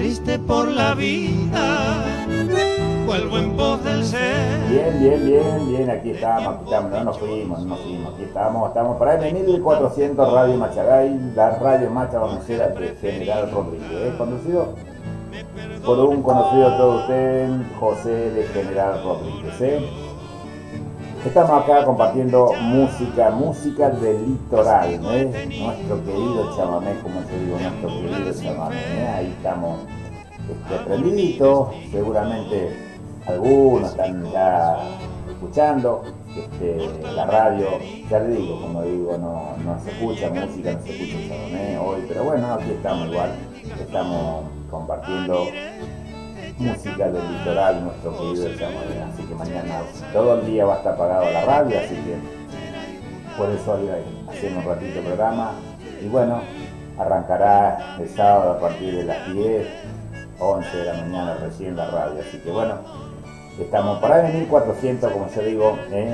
triste por la vida, vuelvo en pos del ser. Bien, aquí estamos, no nos fuimos, aquí estamos para M1400 Radio Machagay, la radio macha conocida de General Rodríguez, conducido por un conocido de todos ustedes, José de General Rodríguez. Estamos acá compartiendo música del litoral, nuestro querido chamamé, como yo digo, nuestro querido chamamé, ahí estamos prendiditos, seguramente algunos están ya escuchando la radio, ya le digo, como digo, no se escucha música, no se escucha chamamé hoy, pero bueno, aquí estamos igual, estamos compartiendo música del litoral, nuestro querido chamamé, así que mañana todo el día va a estar apagado la radio, así que por eso hoy hacemos un ratito de programa y bueno, arrancará el sábado a partir de las 10, 11 de la mañana recién la radio, así que bueno, estamos para AM1400, como yo digo,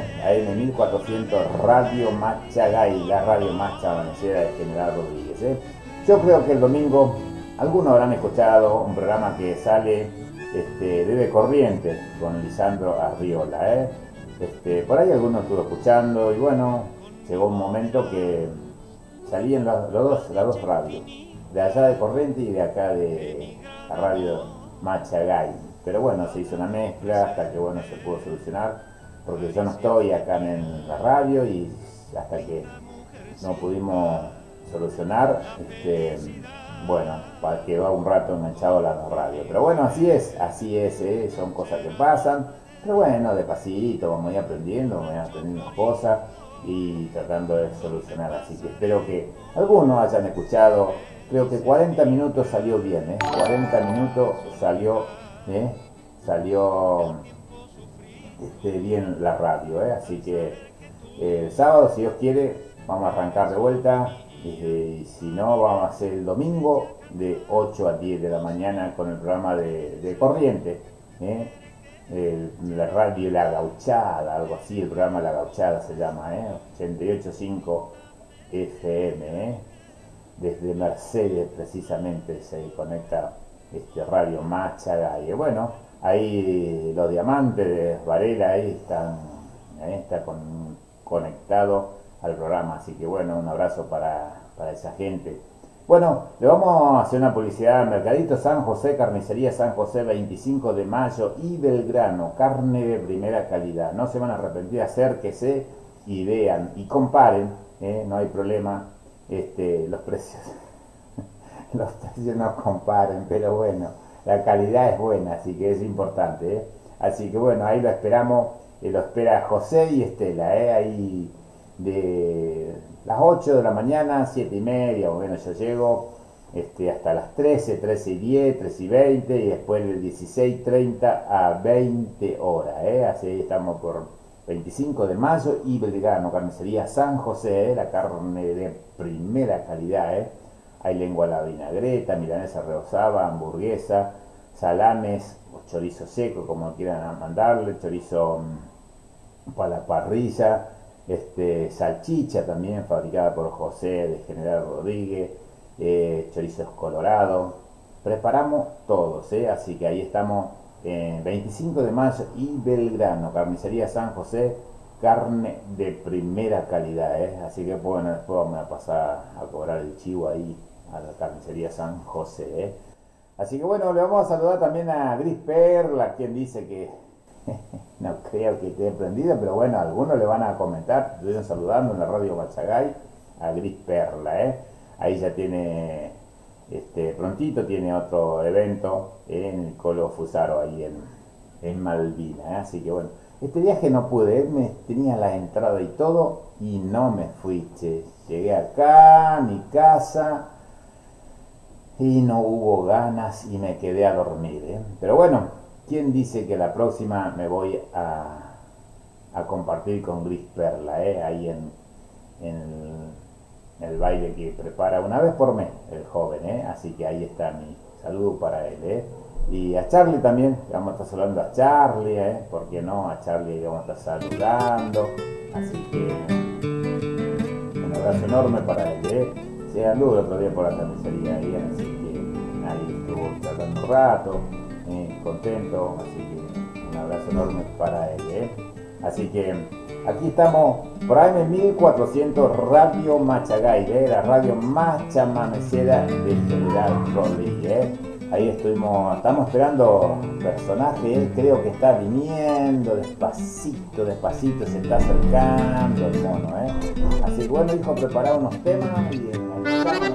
AM1400 Radio Machagay, la radio más chabanecera de General Rodríguez. Yo creo que el domingo algunos habrán escuchado un programa que sale de Corrientes con Lisandro Arriola. Por ahí algunos estuvo escuchando y bueno, llegó un momento que salían las dos radios, de allá de Corrientes y de acá de la radio Machagay. Pero bueno, se hizo una mezcla hasta que bueno se pudo solucionar, porque yo no estoy acá en la radio y hasta que no pudimos solucionar, bueno, quedó un rato enganchado a la radio. Pero bueno, así es, son cosas que pasan. Pero bueno, de pasito vamos a ir aprendiendo cosas y tratando de solucionar. Así que espero que algunos hayan escuchado. Creo que 40 minutos salió bien, 40 minutos salió bien la radio, así que el sábado, si Dios quiere, vamos a arrancar de vuelta. Si no, vamos a hacer el domingo de 8 a 10 de la mañana con el programa de Corriente, la radio La Gauchada, algo así, el programa La Gauchada se llama, 88.5 FM, desde Mercedes precisamente se conecta Radio Machagay. Bueno, ahí los diamantes de Varela ahí están conectados al programa, así que bueno, un abrazo para esa gente. Bueno, le vamos a hacer una publicidad al Mercadito San José, Carnicería San José, 25 de mayo y Belgrano, carne de primera calidad. No se van a arrepentir, acérquese y vean y comparen, no hay problema, los precios no comparen, pero bueno, la calidad es buena, así que es importante, así que bueno, ahí lo esperamos, lo espera José y Estela, ahí de las 8 de la mañana, 7 y media, o menos yo llego, hasta las 13 y 10, 13 y 20, y después de 16:30 a 20 horas, así estamos por 25 de mayo y Belgrano, Carnicería San José, la carne de primera calidad, hay lengua a la vinagreta, milanesa rebozada, hamburguesa, salames o chorizo seco, como quieran mandarle, chorizo para la parrilla, salchicha también fabricada por José de General Rodríguez, chorizos colorados, preparamos todos, así que ahí estamos, 25 de mayo y Belgrano, Carnicería San José, carne de primera calidad, así que bueno, después vamos a pasar a cobrar el chivo ahí a la Carnicería San José, así que bueno, le vamos a saludar también a Gris Perla, quien dice que no creo que esté prendida, pero bueno, algunos le van a comentar, estuvieron saludando en la radio Machagay a Gris Perla, ahí ya tiene, prontito tiene otro evento en el Colo Fusaro, ahí en Malvinas, así que bueno, este viaje no pude, tenía la entrada y todo, y no me fui, llegué acá a mi casa, y no hubo ganas, y me quedé a dormir, pero bueno, ¿quién dice que la próxima me voy a compartir con Gris Perla, ahí en el baile que prepara una vez por mes el joven, así que ahí está mi saludo para él, y a Charlie también, que vamos a estar saludando a Charlie, ¿por qué no? A Charlie que vamos a estar saludando, así que un abrazo enorme para él, se anduvo el otro día por la carnicería ahí, así que ahí estuvo tratando un rato, contento, así que un abrazo enorme para él. Así que aquí estamos por AM 1400 Radio Machagay, la radio más chamanecera de General Rodríguez. Ahí estamos esperando personaje, creo que está viniendo despacito, se está acercando el mono, Así que bueno, hijo, preparado unos temas y ahí estamos.